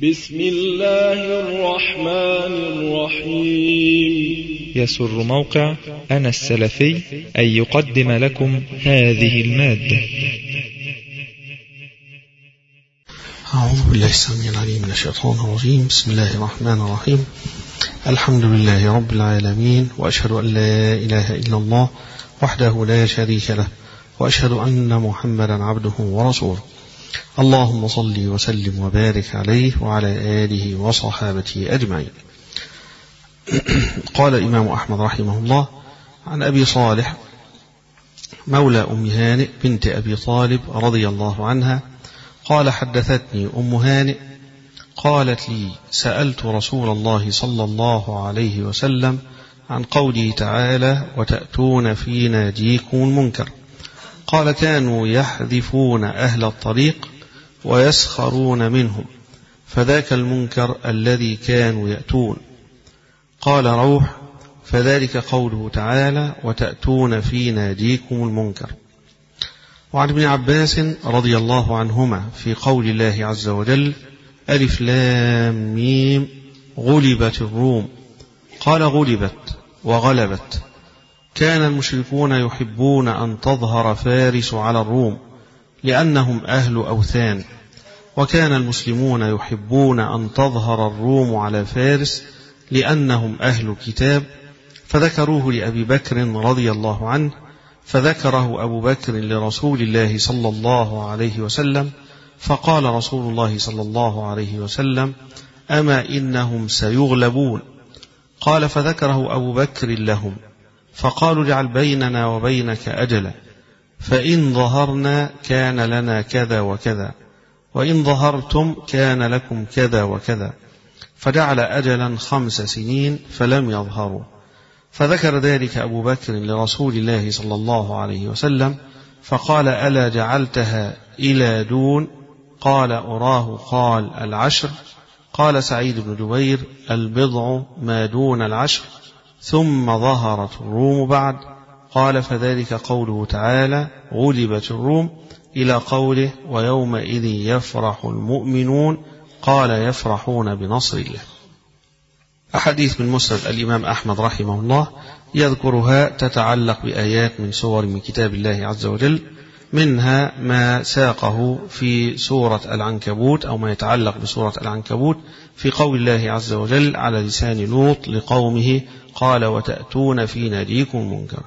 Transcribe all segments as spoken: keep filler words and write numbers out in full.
بسم الله الرحمن الرحيم. يسر موقع أنا السلفي أن يقدم لكم هذه المادة. أعوذ بالله السميع العليم من الشيطان الرجيم. بسم الله الرحمن الرحيم. الحمد لله رب العالمين، وأشهد أن لا إله إلا الله وحده لا شريك له، وأشهد أن محمدا عبده ورسوله. اللهم صل وسلم وبارك عليه وعلى آله وصحابته أجمعين. قال الإمام أحمد رحمه الله عن أبي صالح مولى أم هانئ بنت أبي طالب رضي الله عنها قال: حدثتني أم هانئ قالت لي: سألت رسول الله صلى الله عليه وسلم عن قوله تعالى: وتأتون في ناديكم المنكر. قال: كانوا يحذفون أهل الطريق ويسخرون منهم، فذاك المنكر الذي كانوا يأتون. قال روح: فذلك قوله تعالى: وتأتون في ناديكم المنكر. وعن ابن عباس رضي الله عنهما في قول الله عز وجل: ألف لام ميم غلبت الروم. قال: غلبت وغلبت. كان المشركون يحبون أن تظهر فارس على الروم لأنهم أهل أوثان، وكان المسلمون يحبون أن تظهر الروم على فارس لأنهم أهل كتاب، فذكروه لأبي بكر رضي الله عنه، فذكره أبو بكر لرسول الله صلى الله عليه وسلم، فقال رسول الله صلى الله عليه وسلم: أما إنهم سيغلبون. قال: فذكره أبو بكر لهم، فقالوا: اجعل بيننا وبينك أجلا، فإن ظهرنا كان لنا كذا وكذا، وإن ظهرتم كان لكم كذا وكذا. فجعل أجلا خمس سنين فلم يظهروا. فذكر ذلك أبو بكر لرسول الله صلى الله عليه وسلم، فقال: ألا جعلتها إلى دون؟ قال: أراه قال العشر. قال سعيد بن جبير: البضع ما دون العشر، ثم ظهرت الروم بعد. قال: فذلك قوله تعالى: غلبت الروم، إلى قوله: ويومئذ يفرح المؤمنون. قال: يفرحون بنصر الله. أحاديث من مسند الإمام أحمد رحمه الله يذكرها تتعلق بآيات من سور من كتاب الله عز وجل، منها ما ساقه في سورة العنكبوت أو ما يتعلق بسورة العنكبوت في قول الله عز وجل على لسان لوط لقومه: قال: وتأتون في ناديكم المنكر،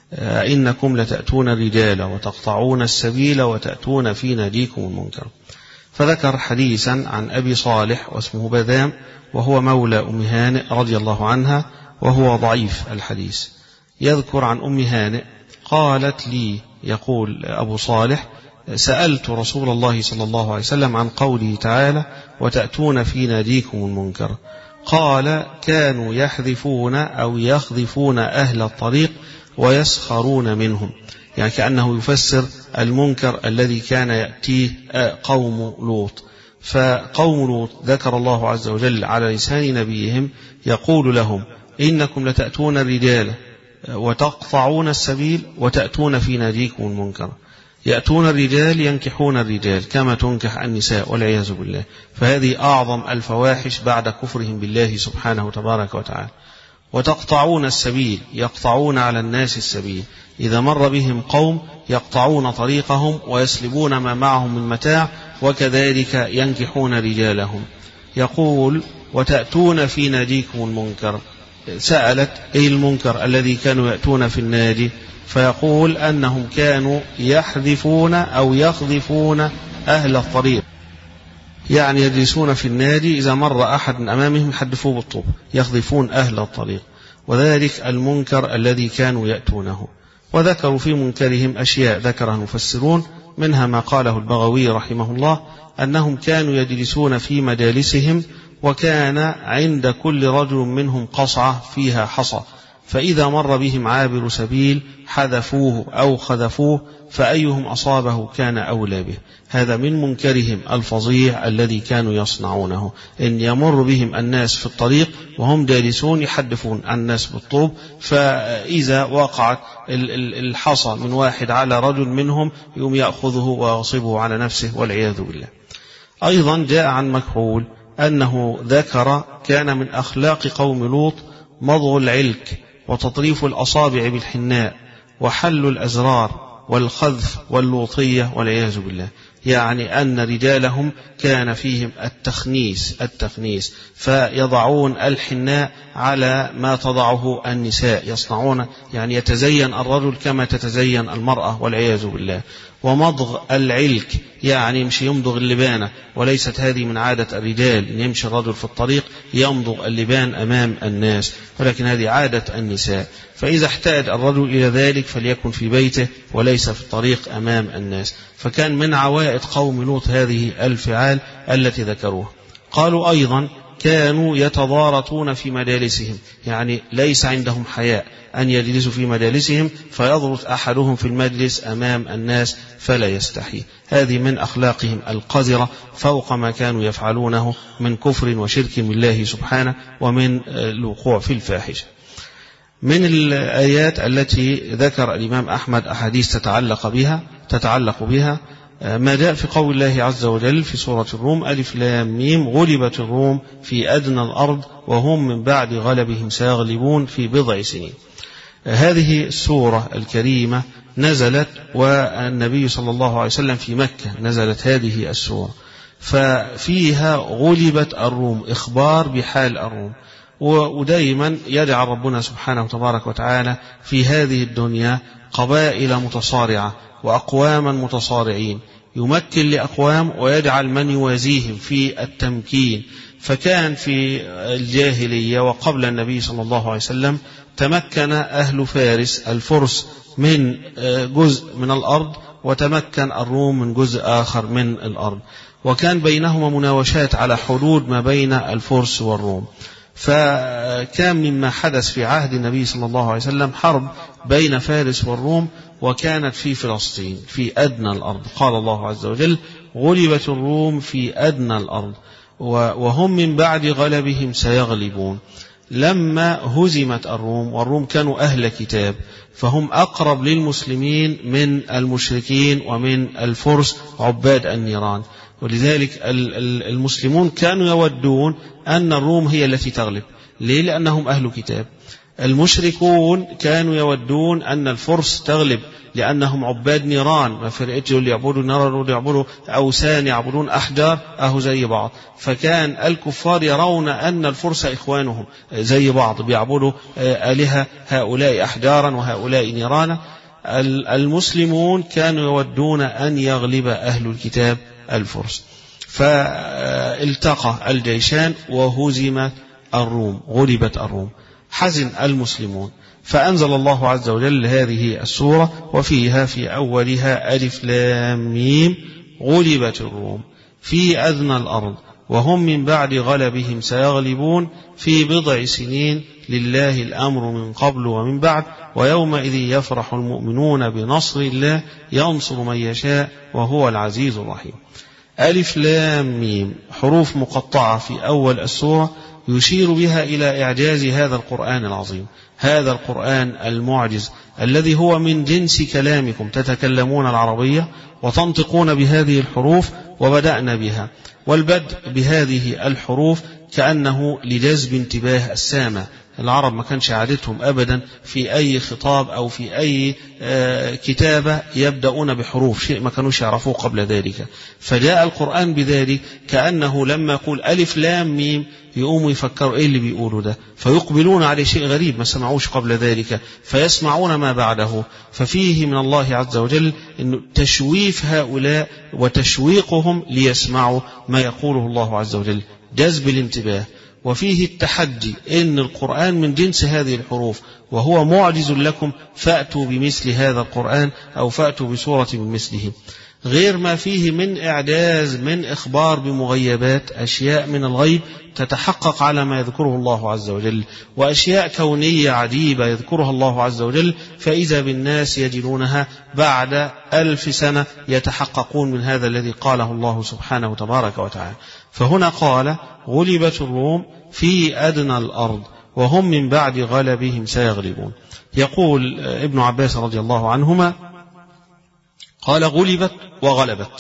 إنكم لتأتون الرجال وتقطعون السبيل وتأتون في ناديكم المنكر. فذكر حديثا عن أبي صالح واسمه بذام، وهو مولى أم هانئ رضي الله عنها، وهو ضعيف الحديث. يذكر عن أم هانئ قالت لي، يقول أبو صالح: سألت رسول الله صلى الله عليه وسلم عن قوله تعالى: وتأتون في ناديكم المنكر. قال: كانوا يحذفون أو يخذفون أهل الطريق ويسخرون منهم، يعني كأنه يفسر المنكر الذي كان يأتيه قوم لوط. فقوم لوط ذكر الله عز وجل على لسان نبيهم يقول لهم: إنكم لتأتون الرجال وتقطعون السبيل وتأتون في ناديكم المنكر. يأتون الرجال ينكحون الرجال كما تنكح النساء والعياذ بالله، فهذه أعظم الفواحش بعد كفرهم بالله سبحانه تبارك وتعالى. وتقطعون السبيل، يقطعون على الناس السبيل، إذا مر بهم قوم يقطعون طريقهم ويسلبون ما معهم من متاع، وكذلك ينكحون رجالهم. يقول: وتأتون في ناديكم المنكر. سألت: أي المنكر الذي كانوا يأتون في النادي؟ فيقول أنهم كانوا يحذفون أو يخذفون أهل الطريق، يعني يجلسون في النادي إذا مر أحد من أمامهم يحدفوه بالطوب، يخذفون أهل الطريق، وذلك المنكر الذي كانوا يأتونه. وذكروا في منكرهم أشياء ذكرها المفسرون، منها ما قاله البغوي رحمه الله أنهم كانوا يجلسون في مجالسهم، وكان عند كل رجل منهم قصعة فيها حصى، فإذا مر بهم عابر سبيل حذفوه أو خذفوه، فأيهم أصابه كان أولى به. هذا من منكرهم الفظيع الذي كانوا يصنعونه، إن يمر بهم الناس في الطريق وهم جالسون يحدفون الناس بالطوب، فإذا وقعت الحصى من واحد على رجل منهم يوم يأخذه ويغصبه على نفسه والعياذ بالله. أيضا جاء عن مكحول أنه ذكر كان من أخلاق قوم لوط مضغ العلك وتطريف الأصابع بالحناء وحل الأزرار والخذف واللوطية والعياذ بالله، يعني أن رجالهم كان فيهم التخنيس التخنيس فيضعون الحناء على ما تضعه النساء، يصنعون يعني يتزين الرجل كما تتزين المرأة والعياذ بالله. ومضغ العلك يعني يمشي يمضغ اللبانة، وليست هذه من عادة الرجال أن يمشي الرجل في الطريق يمضغ اللبان أمام الناس، ولكن هذه عادة النساء. فإذا احتاج الرجل إلى ذلك فليكن في بيته وليس في الطريق أمام الناس. فكان من عوائد قوم لوط هذه الفعال التي ذكروها. قالوا أيضا كانوا يتضارطون في مجالسهم، يعني ليس عندهم حياء أن يجلسوا في مجالسهم فيضرط أحدهم في المجلس أمام الناس فلا يستحي. هذه من أخلاقهم القذرة فوق ما كانوا يفعلونه من كفر وشرك بالله سبحانه ومن الوقوع في الفاحشة. من الآيات التي ذكر الإمام أحمد أحاديث تتعلق بها تتعلق بها ما جاء في قول الله عز وجل في سورة الروم ألف لام ميم غلبت الروم في أدنى الأرض وهم من بعد غلبهم سيغلبون في بضع سنين. هذه السورة الكريمة نزلت والنبي صلى الله عليه وسلم في مكة، نزلت هذه السورة ففيها غلبت الروم، إخبار بحال الروم. ودائما يجعل ربنا سبحانه تبارك وتعالى في هذه الدنيا قبائل متصارعة وأقواما متصارعين، يمكن لأقوام ويجعل من يوازيهم في التمكين. فكان في الجاهلية وقبل النبي صلى الله عليه وسلم تمكن أهل فارس الفرس من جزء من الأرض وتمكن الروم من جزء آخر من الأرض، وكان بينهما مناوشات على حدود ما بين الفرس والروم. فكان مما حدث في عهد النبي صلى الله عليه وسلم حرب بين فارس والروم، وكانت في فلسطين في أدنى الأرض. قال الله عز وجل غلبت الروم في أدنى الأرض وهم من بعد غلبهم سيغلبون. لما هزمت الروم، والروم كانوا أهل كتاب فهم أقرب للمسلمين من المشركين ومن الفرس عباد النيران، ولذلك المسلمون كانوا يودون أن الروم هي التي تغلب. ليه؟ لأنهم أهل كتاب. المشركون كانوا يودون أن الفرس تغلب لأنهم عباد نيران، ما فرقتش اللي يعبدوا نار واللي يعبدوا أوثان يعبدون أحجار أهو زي بعض. فكان الكفار يرون أن الفرس إخوانهم زي بعض بيعبدوا آلهة، هؤلاء أحجارا وهؤلاء نيرانا. المسلمون كانوا يودون أن يغلب أهل الكتاب الفرس، فالتقى الجيشان وهزم الروم، غلبت الروم. حزن المسلمون فأنزل الله عز وجل هذه السورة وفيها في أولها ألف لام ميم غلبت الروم في أدنى الأرض وهم من بعد غلبهم سيغلبون في بضع سنين لله الأمر من قبل ومن بعد ويومئذ يفرح المؤمنون بنصر الله ينصر من يشاء وهو العزيز الرحيم. ألف لام ميم حروف مقطعة في أول السورة يشير بها إلى إعجاز هذا القرآن العظيم، هذا القرآن المعجز الذي هو من جنس كلامكم، تتكلمون العربية وتنطقون بهذه الحروف وبدأنا بها. والبدء بهذه الحروف كأنه لجذب انتباه السامع. العرب ما كانش عادتهم أبدا في أي خطاب أو في أي كتابة يبدأون بحروف، شيء ما كانوش يعرفوه قبل ذلك. فجاء القرآن بذلك كأنه لما يقول ألف لام ميم يقوموا يفكروا إيه اللي بيقولوا ده، فيقبلون على شيء غريب ما سمعوش قبل ذلك فيسمعون ما بعده. ففيه من الله عز وجل إنه تشويف هؤلاء وتشويقهم ليسمعوا ما يقوله الله عز وجل، جذب الانتباه. وفيه التحدي إن القرآن من جنس هذه الحروف وهو معجز لكم فأتوا بمثل هذا القرآن أو فأتوا بسورة بمثله، غير ما فيه من إعجاز من إخبار بمغيبات، أشياء من الغيب تتحقق على ما يذكره الله عز وجل، وأشياء كونية عجيبة يذكرها الله عز وجل فإذا بالناس يجدونها بعد ألف سنة يتحققون من هذا الذي قاله الله سبحانه تبارك وتعالى. فهنا قال غلبت الروم في أدنى الأرض وهم من بعد غلبهم سيغلبون. يقول ابن عباس رضي الله عنهما قال غلبت وغلبت،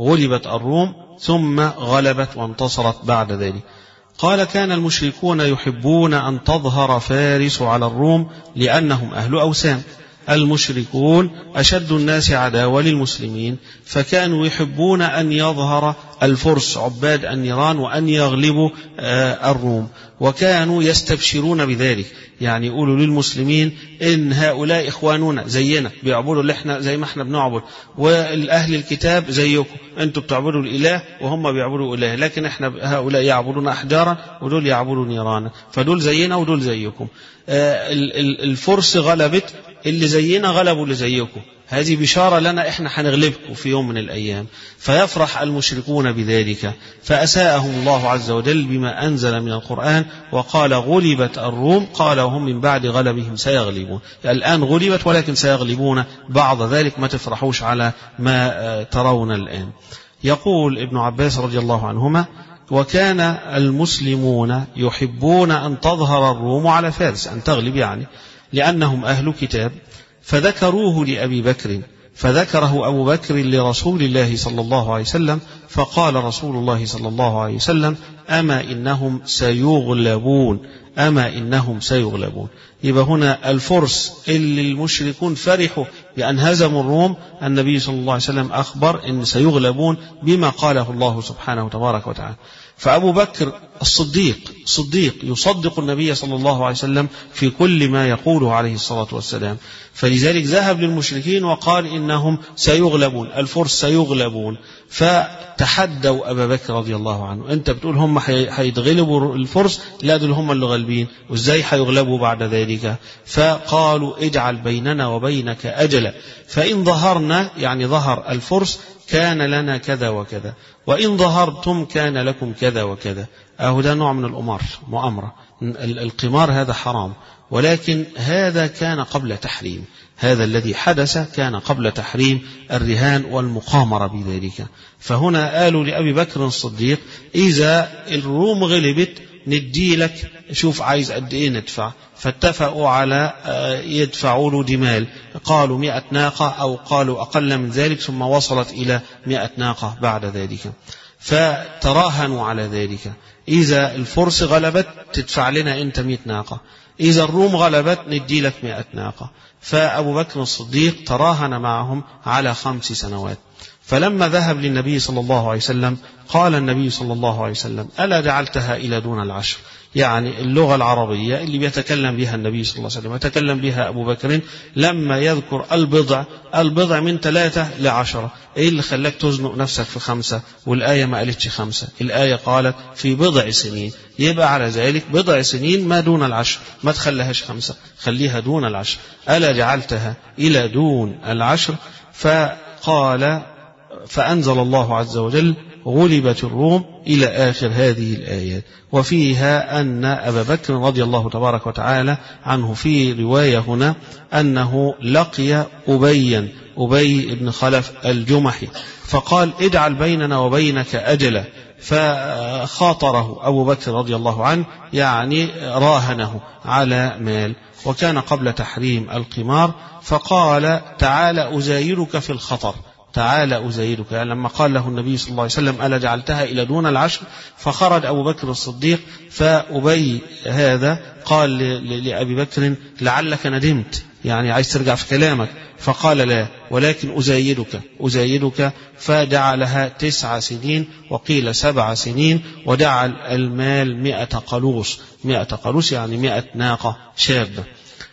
غلبت الروم ثم غلبت وانتصرت بعد ذلك. قال كان المشركون يحبون أن تظهر فارس على الروم لأنهم أهل أوثان. المشركون أشد الناس عداوة للمسلمين، فكانوا يحبون أن يظهر الفرس عباد النيران وأن يغلبوا الروم، وكانوا يستبشرون بذلك، يعني يقولوا للمسلمين إن هؤلاء إخواننا زينا بيعبدوا اللي احنا زي ما احنا بنعبد، والأهل الكتاب زيكم، أنتم بتعبدوا الإله وهم بيعبدوا إله، لكن احنا هؤلاء يعبدون أحجارا ودول يعبدوا نيرانا، فدول زينا ودول زيكم. الفرس غلبت اللي زينا غلبوا اللي زيكم، هذه بشارة لنا احنا هنغلبكم في يوم من الأيام. فيفرح المشركون بذلك، فأساءهم الله عز وجل بما أنزل من القرآن وقال غلبت الروم، قال وهم من بعد غلبهم سيغلبون. الآن غلبت ولكن سيغلبون بعض ذلك، ما تفرحوش على ما ترون الآن. يقول ابن عباس رضي الله عنهما وكان المسلمون يحبون أن تظهر الروم على فارس، أن تغلب يعني، لأنهم أهل كتاب، فذكروه لأبي بكر، فذكره أبو بكر لرسول الله صلى الله عليه وسلم، فقال رسول الله صلى الله عليه وسلم أما إنهم سيغلبون، أما إنهم سيغلبون. يبقى هنا الفرس اللي المشركون فرحوا بأن هزموا الروم، النبي صلى الله عليه وسلم أخبر أن سيغلبون بما قاله الله سبحانه وتبارك وتعالى. فأبو بكر الصديق صديق يصدق النبي صلى الله عليه وسلم في كل ما يقوله عليه الصلاة والسلام، فلذلك ذهب للمشركين وقال إنهم سيغلبون، الفرس سيغلبون، فتحدوا أبا بكر رضي الله عنه، أنت بتقول هم حيتغلبوا الفرس، لا دول هم اللي غالبين، وإزاي حيغلبوا بعد ذلك؟ فقالوا اجعل بيننا وبينك أجلا، فإن ظهرنا يعني ظهر الفرس كان لنا كذا وكذا، وإن ظهرتم كان لكم كذا وكذا. أهو ده نوع من الأمر، مؤامرة. القمار هذا حرام، ولكن هذا كان قبل تحريم، هذا الذي حدث كان قبل تحريم الرهان والمقامرة بذلك. فهنا قالوا لأبي بكر الصديق إذا الروم غلبت ندي لك، شوف عايز قد إيه ندفع، فاتفقوا على يدفعوا له جمال، قالوا مئة ناقة أو قالوا أقل من ذلك، ثم وصلت إلى مئة ناقة بعد ذلك، فتراهنوا على ذلك. إذا الفرس غلبت تدفع لنا أنت مئة ناقة، إذا الروم غلبت ندي لك مئة ناقة. فأبو بكر الصديق تراهن معهم على خمس سنوات. فلما ذهب للنبي صلى الله عليه وسلم قال النبي صلى الله عليه وسلم ألا جعلتها إلى دون العشر، يعني اللغة العربية اللي بيتكلم بها النبي صلى الله عليه وسلم يتكلم بها أبو بكر لما يذكر البضع، البضع من ثلاثة لعشرة، إيه اللي خلاك تزنق نفسك في خمسة والآية ما قالتش خمسة؟ الآية قالت في بضع سنين، يبقى على ذلك بضع سنين ما دون العشر، ما تخليهاش خمسة، خليها دون العشر. ألا جعلتها إلى دون العشر؟ فقال فأنزل الله عز وجل غلبت الروم إلى آخر هذه الآيات. وفيها أن أبا بكر رضي الله تبارك وتعالى عنه في رواية هنا أنه لقي أبيا أبي بن خلف الجمحي، فقال اجعل بيننا وبينك أجلا، فخاطره أبو بكر رضي الله عنه، يعني راهنه على مال، وكان قبل تحريم القمار، فقال تعال أزايرك في الخطر، تعال أزايدك، يعني لما قال له النبي صلى الله عليه وسلم ألا جعلتها إلى دون العشر، فخرج أبو بكر الصديق، فأبي هذا قال لأبي بكر لعلك ندمت، يعني عايز ترجع في كلامك، فقال لا ولكن أزايدك أزايدك، فجعلها تسع سنين وقيل سبع سنين، وجعل المال مئة قلوص، مئة قلوص يعني مئة ناقة شابة.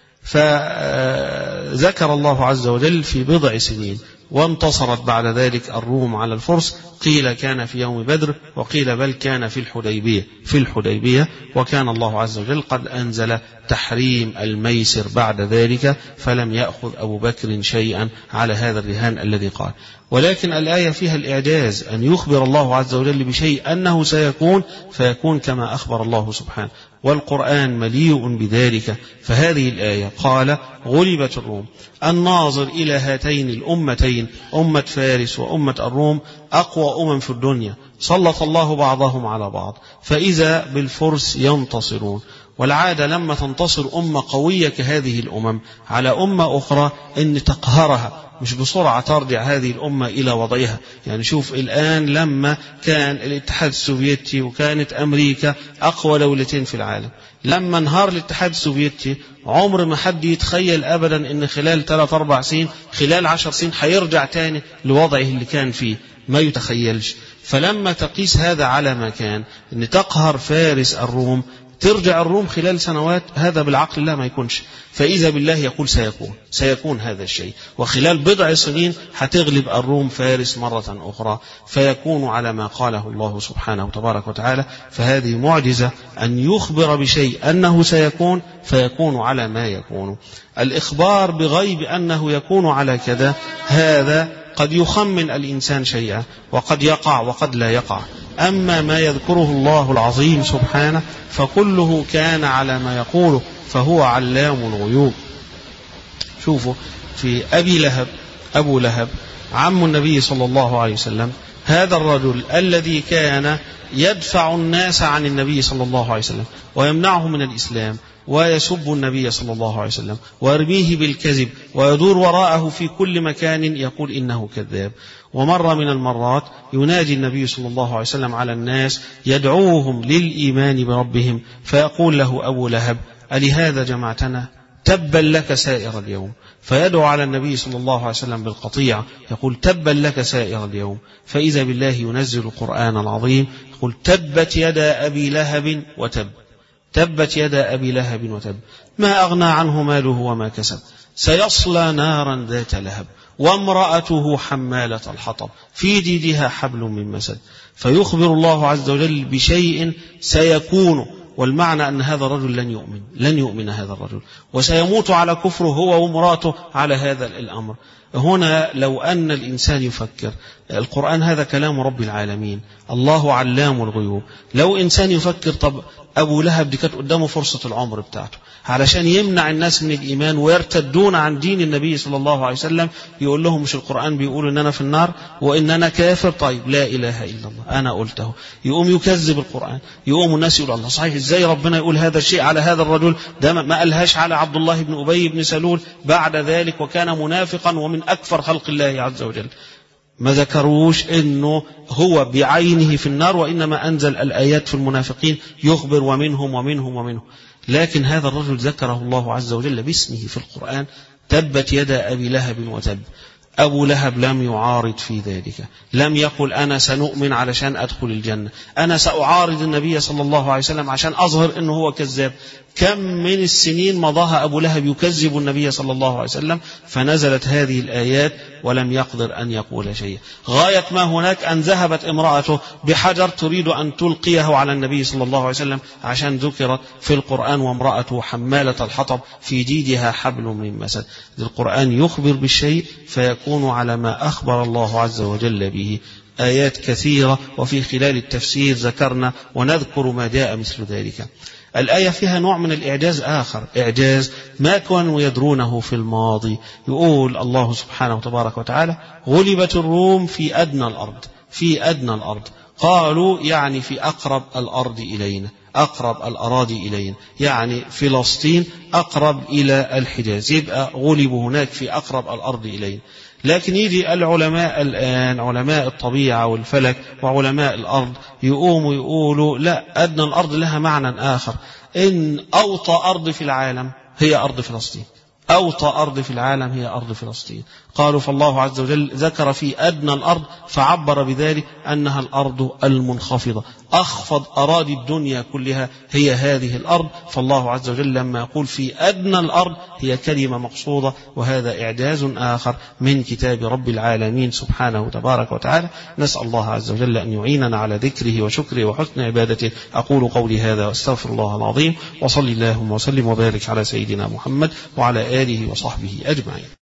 فذكر الله عز وجل في بضع سنين، وانتصرت بعد ذلك الروم على الفرس، قيل كان في يوم بدر، وقيل بل كان في الحديبية في الحديبية وكان الله عز وجل قد أنزل تحريم الميسر بعد ذلك، فلم يأخذ أبو بكر شيئا على هذا الرهان الذي قال. ولكن الآية فيها الإعجاز، أن يخبر الله عز وجل بشيء أنه سيكون فيكون كما أخبر الله سبحانه، والقرآن مليء بذلك. فهذه الآية قال غلبت الروم، الناظر إلى هاتين الأمتين أمة فارس وأمة الروم أقوى أمم في الدنيا، سلط الله بعضهم على بعض، فإذا بالفرس ينتصرون، والعادة لما تنتصر أمة قوية كهذه الأمم على أمة أخرى أن تقهرها، مش بسرعة ترجع هذه الأمة إلى وضعها. يعني شوف الآن لما كان الاتحاد السوفيتي وكانت أمريكا أقوى دولتين في العالم، لما انهار الاتحاد السوفيتي عمر ما حد يتخيل أبدا أن خلال ثلاث أربع سنين خلال عشر سنين هيرجع تاني لوضعه اللي كان فيه، ما يتخيلش. فلما تقيس هذا على ما كان أن تقهر فارس الروم، ترجع الروم خلال سنوات، هذا بالعقل لا ما يكونش. فإذا بالله يقول سيكون سيكون هذا الشيء، وخلال بضع سنين هتغلب الروم فارس مرة أخرى، فيكون على ما قاله الله سبحانه تبارك وتعالى. فهذه معجزة أن يخبر بشيء أنه سيكون فيكون على ما يكون. الإخبار بغيب أنه يكون على كذا هذا قد يخمن الإنسان شيئا وقد يقع وقد لا يقع. أما ما يذكره الله العظيم سبحانه فكله كان على ما يقوله، فهو علام الغيوب. شوفوا في أبي لهب، أبو لهب عم النبي صلى الله عليه وسلم، هذا الرجل الذي كان يدفع الناس عن النبي صلى الله عليه وسلم ويمنعه من الإسلام ويسب النبي صلى الله عليه وسلم ويرميه بالكذب ويدور وراءه في كل مكان يقول إنه كذاب. ومرة من المرات ينادي النبي صلى الله عليه وسلم على الناس يدعوهم للإيمان بربهم، فيقول له أبو لهب ألهذا جمعتنا؟ تبا لك سائر اليوم. فيدعو على النبي صلى الله عليه وسلم بالقطيع يقول تبا لك سائر اليوم. فإذا بالله ينزل القرآن العظيم يقول تبت يدا أبي لهب وتب، تبت يدا أبي لهب وتب ما أغنى عنه ماله وما كسب، سيصلى نارا ذات لهب وامرأته حمالة الحطب في جيدها حبل من مسد. فيخبر الله عز وجل بشيء سيكون، والمعنى أن هذا الرجل لن يؤمن لن يؤمن هذا الرجل، وسيموت على كفره هو ومراته على هذا الأمر. هنا لو أن الإنسان يفكر، القرآن هذا كلام رب العالمين، الله علام الغيوب. لو إنسان يفكر طب أبو لهب دي كانت قدامه فرصة العمر بتاعته علشان يمنع الناس من الإيمان ويرتدون عن دين النبي صلى الله عليه وسلم، يقول لهم مش القرآن بيقول إن أنا في النار وإن أنا كافر، طيب لا إله إلا الله أنا قلته، يقوم يكذب القرآن، يقوم الناس يقول الله صحيح إزاي ربنا يقول هذا الشيء على هذا الرجل، ده ما قالهاش على عبد الله بن أبي بن سلول بعد ذلك وكان منافقا ومن أكفر خلق الله عز وجل. ما ذكروش انه هو بعينه في النار، وانما انزل الايات في المنافقين يخبر ومنهم ومنهم ومنهم. لكن هذا الرجل ذكره الله عز وجل باسمه في القرآن، تبت يدا أبي لهب وتب. أبو لهب لم يعارض في ذلك، لم يقل أنا سنؤمن علشان أدخل الجنة، أنا سأعارض النبي صلى الله عليه وسلم عشان أظهر أنه هو كذاب. كم من السنين مضاها أبو لهب يكذب النبي صلى الله عليه وسلم، فنزلت هذه الآيات ولم يقدر أن يقول شيء. غاية ما هناك أن ذهبت امرأته بحجر تريد أن تلقيه على النبي صلى الله عليه وسلم عشان ذكرت في القرآن وامرأته حمالة الحطب في جيدها حبل من مسد. القرآن يخبر بالشيء فيكون على ما أخبر الله عز وجل به. آيات كثيرة، وفي خلال التفسير ذكرنا ونذكر ما جاء مثل ذلك. الآية فيها نوع من الإعجاز آخر، إعجاز ما كانوا يدرونه في الماضي. يقول الله سبحانه وتبارك وتعالى غلبت الروم في أدنى الأرض، في أدنى الأرض، قالوا يعني في أقرب الأرض إلينا، أقرب الأراضي إلينا، يعني فلسطين أقرب إلى الحجاز، يبقى غلبوا هناك في أقرب الأرض إلينا. لكن يجي العلماء الآن، علماء الطبيعة والفلك وعلماء الأرض، يقوموا يقولوا لا، أدنى الأرض لها معنى آخر، إن أوطى أرض في العالم هي أرض فلسطين، أوطى أرض في العالم هي أرض فلسطين. قالوا فالله عز وجل ذكر في أدنى الأرض فعبر بذلك أنها الأرض المنخفضة، أخفض أراضي الدنيا كلها هي هذه الأرض. فالله عز وجل لما يقول في أدنى الأرض هي كلمة مقصودة، وهذا إعجاز آخر من كتاب رب العالمين سبحانه تبارك وتعالى. نسأل الله عز وجل أن يعيننا على ذكره وشكره وحسن عبادته. أقول قولي هذا واستغفر الله العظيم، وصلي اللهم وسلم وبارك على سيدنا محمد وعلى آله وصحبه أجمعين.